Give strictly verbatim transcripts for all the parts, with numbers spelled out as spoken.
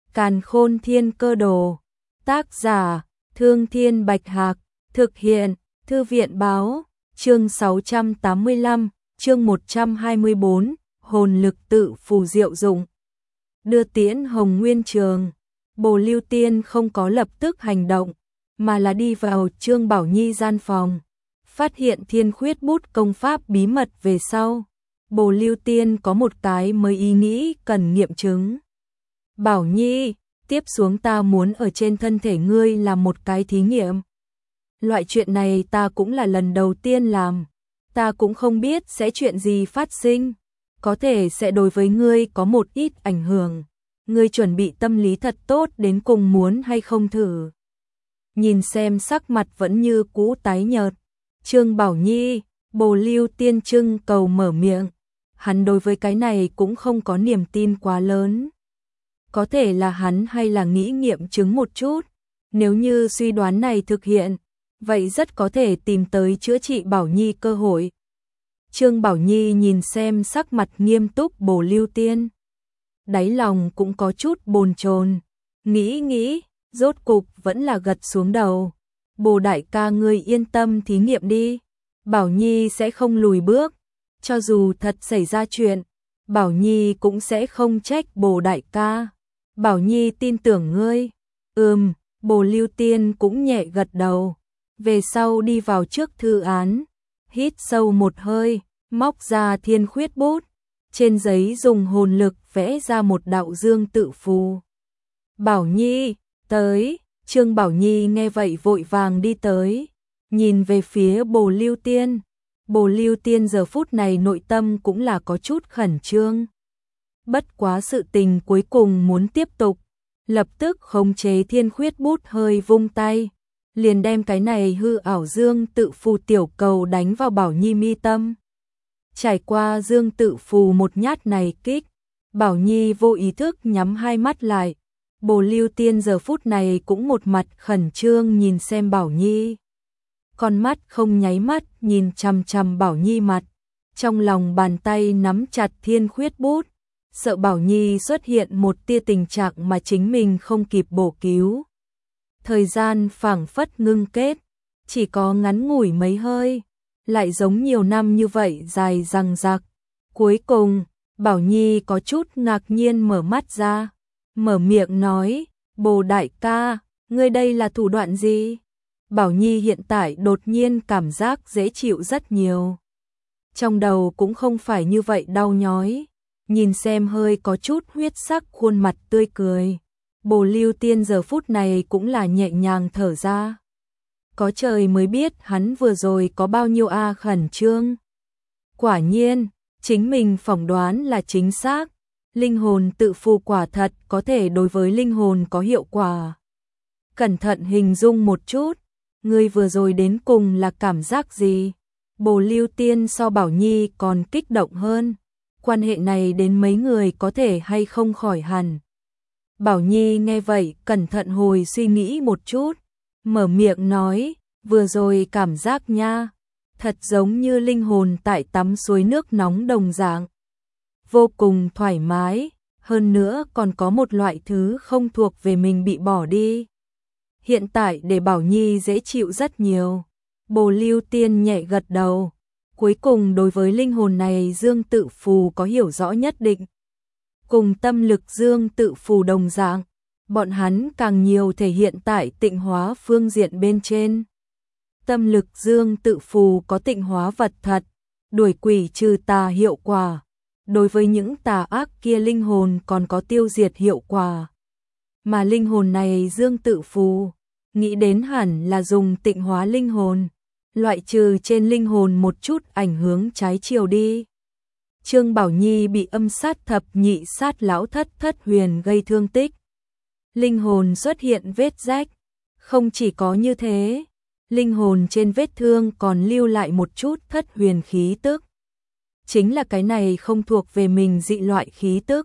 Càn Khôn Thiên Cơ Đồ. Tác giả: Thương Thiên Bạch Hạc. Thực hiện: Thư viện Báo. Chương sáu trăm tám mươi lăm, chương một trăm hai mươi bốn, hồn lực tự phù diệu dụng. Đưa tiễn Hồng Nguyên Trường. Bồ Lưu Tiên không có lập tức hành động, mà là đi vào Trương Bảo Nhi gian phòng. Phát hiện Thiên Khuyết Bút công pháp bí mật về sau, Bồ Lưu Tiên có một cái mới ý nghĩ cần nghiệm chứng. Bảo Nhi, tiếp xuống ta muốn ở trên thân thể ngươi làm một cái thí nghiệm. Loại chuyện này ta cũng là lần đầu tiên làm, ta cũng không biết sẽ chuyện gì phát sinh, có thể sẽ đối với ngươi có một ít ảnh hưởng. Ngươi chuẩn bị tâm lý thật tốt đến cùng muốn hay không thử. Nhìn xem sắc mặt vẫn như cũ tái nhợt, Trương Bảo Nhi, Bồ Lưu Tiên trưng cầu mở miệng. Hắn đối với cái này cũng không có niềm tin quá lớn. Có thể là hắn hay là nghĩ nghiệm chứng một chút. Nếu như suy đoán này thực hiện, vậy rất có thể tìm tới chữa trị Bảo Nhi cơ hội. Trương Bảo Nhi nhìn xem sắc mặt nghiêm túc Bồ Lưu Tiên, đáy lòng cũng có chút bồn chồn, nghĩ nghĩ, rốt cục vẫn là gật xuống đầu. Bồ đại ca ngươi yên tâm thí nghiệm đi, Bảo Nhi sẽ không lùi bước, cho dù thật xảy ra chuyện, Bảo Nhi cũng sẽ không trách Bồ đại ca. Bảo Nhi tin tưởng ngươi. Ừm, Bồ Lưu Tiên cũng nhẹ gật đầu. Về sau đi vào trước thư án, hít sâu một hơi, móc ra Thiên Khuyết Bút, trên giấy dùng hồn lực vẽ ra một đạo dương tự phù. Bảo Nhi, tới. Trương Bảo Nhi nghe vậy vội vàng đi tới, nhìn về phía Bồ Lưu Tiên. Bồ Lưu Tiên giờ phút này nội tâm cũng là có chút khẩn trương. Bất quá sự tình cuối cùng muốn tiếp tục, lập tức khống chế Thiên Khuyết Bút hơi vung tay, liền đem cái này hư ảo dương tự phù tiểu cầu đánh vào Bảo Nhi mi tâm. Trải qua dương tự phù một nhát này kích, Bảo Nhi vô ý thức nhắm hai mắt lại. Bồ Lưu Tiên giờ phút này cũng một mặt khẩn trương nhìn xem Bảo Nhi. Con mắt không nháy mắt nhìn chằm chằm Bảo Nhi mặt, trong lòng bàn tay nắm chặt Thiên Khuyết Bút, sợ Bảo Nhi xuất hiện một tia tình trạng mà chính mình không kịp bổ cứu. Thời gian phảng phất ngưng kết, chỉ có ngắn ngủi mấy hơi, lại giống nhiều năm như vậy dài dằng dặc. Cuối cùng, Bảo Nhi có chút ngạc nhiên mở mắt ra, mở miệng nói, Bồ đại ca, ngươi đây là thủ đoạn gì? Bảo Nhi hiện tại đột nhiên cảm giác dễ chịu rất nhiều. Trong đầu cũng không phải như vậy đau nhói, nhìn xem hơi có chút huyết sắc khuôn mặt tươi cười. Bồ Lưu Tiên giờ phút này cũng là nhẹ nhàng thở ra. Có trời mới biết hắn vừa rồi có bao nhiêu a khẩn trương. Quả nhiên, chính mình phỏng đoán là chính xác. Linh hồn tự phù quả thật có thể đối với linh hồn có hiệu quả. Cẩn thận hình dung một chút, ngươi vừa rồi đến cùng là cảm giác gì? Bồ Lưu Tiên so Bảo Nhi còn kích động hơn. Quan hệ này đến mấy người có thể hay không khỏi hẳn. Bảo Nhi nghe vậy cẩn thận hồi suy nghĩ một chút, mở miệng nói, vừa rồi cảm giác nha, thật giống như linh hồn tại tắm suối nước nóng đồng dạng. Vô cùng thoải mái, hơn nữa còn có một loại thứ không thuộc về mình bị bỏ đi. Hiện tại để Bảo Nhi dễ chịu rất nhiều. Bồ Lưu Tiên nhẹ gật đầu, cuối cùng đối với linh hồn này dương tự phù có hiểu rõ nhất định. Cùng tâm lực dương tự phù đồng dạng, bọn hắn càng nhiều thể hiện tại tịnh hóa phương diện bên trên. Tâm lực dương tự phù có tịnh hóa vật thật, đuổi quỷ trừ tà hiệu quả. Đối với những tà ác kia linh hồn còn có tiêu diệt hiệu quả. Mà linh hồn này dương tự phù, nghĩ đến hẳn là dùng tịnh hóa linh hồn, loại trừ trên linh hồn một chút ảnh hưởng trái chiều đi. Trương Bảo Nhi bị âm sát thập nhị sát lão thất thất huyền gây thương tích. Linh hồn xuất hiện vết rách. Không chỉ có như thế, linh hồn trên vết thương còn lưu lại một chút thất huyền khí tức. Chính là cái này không thuộc về mình dị loại khí tức,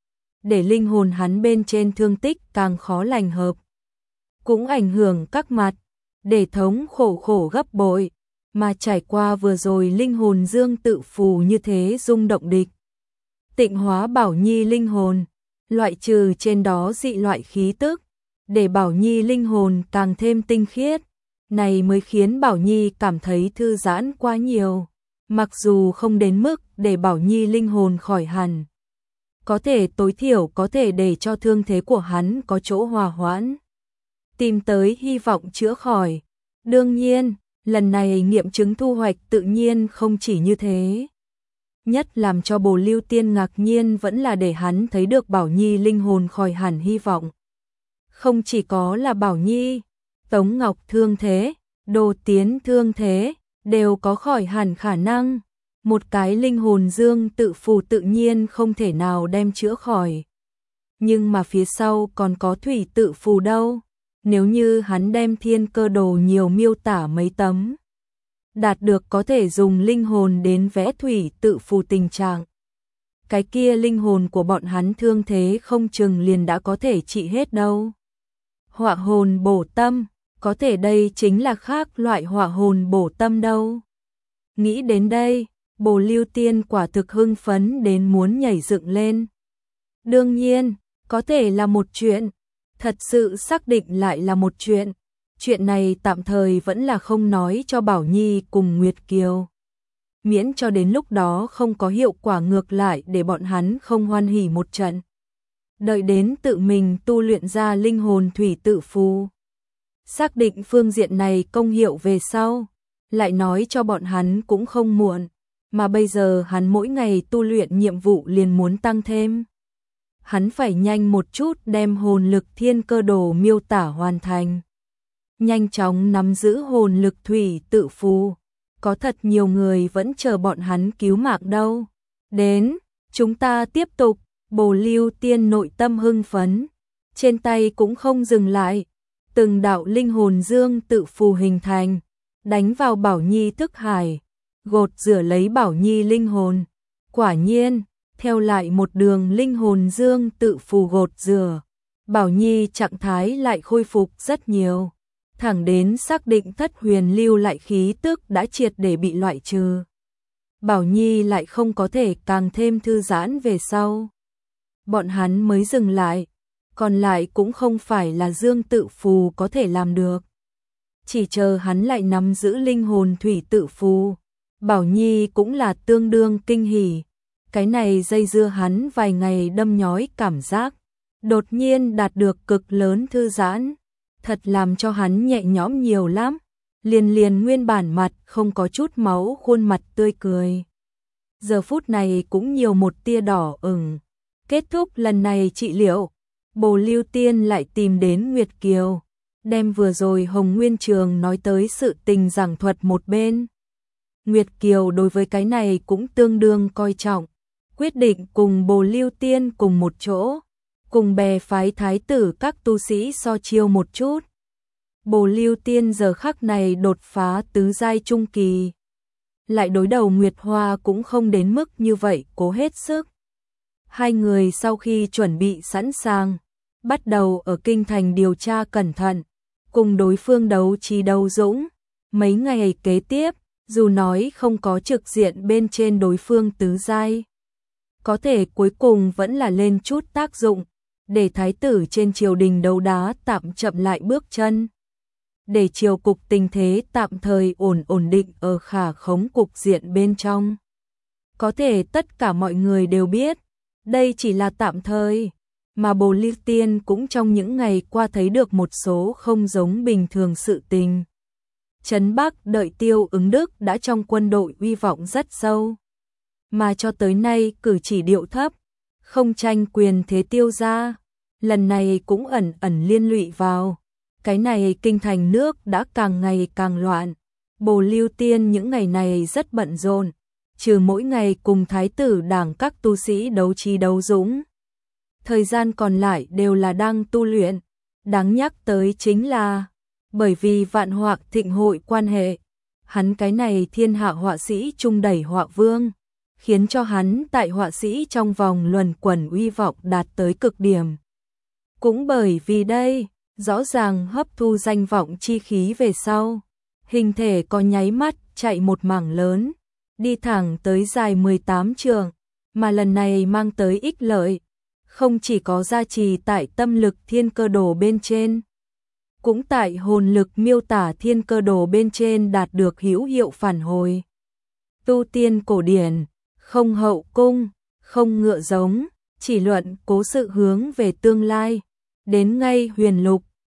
để linh hồn hắn bên trên thương tích càng khó lành hợp. Cũng ảnh hưởng các mặt, để thống khổ khổ gấp bội, mà trải qua vừa rồi linh hồn dương tự phù như thế rung động địch. Tịnh hóa Bảo Nhi linh hồn, loại trừ trên đó dị loại khí tức, để Bảo Nhi linh hồn càng thêm tinh khiết. Này mới khiến Bảo Nhi cảm thấy thư giãn quá nhiều, mặc dù không đến mức để Bảo Nhi linh hồn khỏi hẳn. Có thể tối thiểu có thể để cho thương thế của hắn có chỗ hòa hoãn, tìm tới hy vọng chữa khỏi. Đương nhiên, lần này nghiệm chứng thu hoạch tự nhiên không chỉ như thế. Nhất làm cho Bồ Lưu Tiên ngạc nhiên vẫn là để hắn thấy được Bảo Nhi linh hồn khỏi hẳn hy vọng. Không chỉ có là Bảo Nhi, Tống Ngọc thương thế, Đồ Tiến thương thế, đều có khỏi hẳn khả năng. Một cái linh hồn dương tự phù tự nhiên không thể nào đem chữa khỏi. Nhưng mà phía sau còn có thủy tự phù đâu. Nếu như hắn đem thiên cơ đồ nhiều miêu tả mấy tấm, đạt được có thể dùng linh hồn đến vẽ thủy tự phù tình trạng. Cái kia linh hồn của bọn hắn thương thế không chừng liền đã có thể trị hết đâu. Họa hồn bổ tâm, có thể đây chính là khác loại họa hồn bổ tâm đâu. Nghĩ đến đây, Bồ Lưu Tiên quả thực hưng phấn đến muốn nhảy dựng lên. Đương nhiên, có thể là một chuyện, thật sự xác định lại là một chuyện. Chuyện này tạm thời vẫn là không nói cho Bảo Nhi cùng Nguyệt Kiều. Miễn cho đến lúc đó không có hiệu quả ngược lại để bọn hắn không hoan hỉ một trận. Đợi đến tự mình tu luyện ra linh hồn thủy tự phù, xác định phương diện này công hiệu về sau, lại nói cho bọn hắn cũng không muộn. Mà bây giờ hắn mỗi ngày tu luyện nhiệm vụ liền muốn tăng thêm. Hắn phải nhanh một chút đem hồn lực thiên cơ đồ miêu tả hoàn thành. Nhanh chóng nắm giữ hồn lực thủy tự phù. Có thật nhiều người vẫn chờ bọn hắn cứu mạng đâu. Đến, chúng ta tiếp tục. Bồ Lưu Tiên nội tâm hưng phấn, trên tay cũng không dừng lại. Từng đạo linh hồn dương tự phù hình thành, đánh vào Bảo Nhi thức hải, gột rửa lấy Bảo Nhi linh hồn. Quả nhiên, theo lại một đường linh hồn dương tự phù gột rửa, Bảo Nhi trạng thái lại khôi phục rất nhiều. Thẳng đến xác định thất huyền lưu lại khí tức đã triệt để bị loại trừ, Bảo Nhi lại không có thể càng thêm thư giãn về sau. Bọn hắn mới dừng lại, còn lại cũng không phải là dương tự phù có thể làm được. Chỉ chờ hắn lại nắm giữ linh hồn thủy tự phù, Bảo Nhi cũng là tương đương kinh hỉ. Cái này dây dưa hắn vài ngày đâm nhói cảm giác, đột nhiên đạt được cực lớn thư giãn, thật làm cho hắn nhẹ nhõm nhiều lắm. Liền liền nguyên bản mặt không có chút máu khuôn mặt tươi cười, giờ phút này cũng nhiều một tia đỏ ửng. Kết thúc lần này trị liệu, Bồ Lưu Tiên lại tìm đến Nguyệt Kiều, đem vừa rồi Hồng Nguyên Trường nói tới sự tình giảng thuật một bên. Nguyệt Kiều đối với cái này cũng tương đương coi trọng, quyết định cùng Bồ Lưu Tiên cùng một chỗ, cùng bè phái thái tử các tu sĩ so chiêu một chút. Bồ Lưu Tiên giờ khắc này đột phá tứ giai trung kỳ, lại đối đầu Nguyệt Hoa cũng không đến mức như vậy cố hết sức. Hai người sau khi chuẩn bị sẵn sàng, bắt đầu ở kinh thành điều tra cẩn thận, cùng đối phương đấu trí đấu dũng. Mấy ngày kế tiếp, dù nói không có trực diện bên trên đối phương tứ giai, có thể cuối cùng vẫn là lên chút tác dụng, để thái tử trên triều đình đấu đá tạm chậm lại bước chân, để triều cục tình thế tạm thời ổn ổn định ở khả khống cục diện bên trong. Có thể tất cả mọi người đều biết, đây chỉ là tạm thời, mà Bồ Lưu Tiên cũng trong những ngày qua thấy được một số không giống bình thường sự tình. Trấn Bắc đợi Tiêu Ứng Đức đã trong quân đội uy vọng rất sâu, mà cho tới nay cử chỉ điệu thấp, không tranh quyền thế Tiêu gia, lần này cũng ẩn ẩn liên lụy vào. Cái này kinh thành nước đã càng ngày càng loạn. Bồ Lưu Tiên những ngày này rất bận rộn, trừ mỗi ngày cùng thái tử đảng các tu sĩ đấu trí đấu dũng, thời gian còn lại đều là đang tu luyện. Đáng nhắc tới chính là, bởi vì vạn họa thịnh hội quan hệ, hắn cái này thiên hạ họa sĩ trung đẩy họa vương, khiến cho hắn tại họa sĩ trong vòng luẩn quẩn uy vọng đạt tới cực điểm. Cũng bởi vì đây, rõ ràng hấp thu danh vọng chi khí về sau, hình thể có nháy mắt chạy một mảng lớn, đi thẳng tới dài mười tám trường, mà lần này mang tới ích lợi, không chỉ có gia trì tại tâm lực thiên cơ đồ bên trên, cũng tại hồn lực miêu tả thiên cơ đồ bên trên đạt được hữu hiệu phản hồi. Tu tiên cổ điển, không hậu cung, không ngựa giống, chỉ luận cố sự hướng về tương lai, đến ngay huyền lục,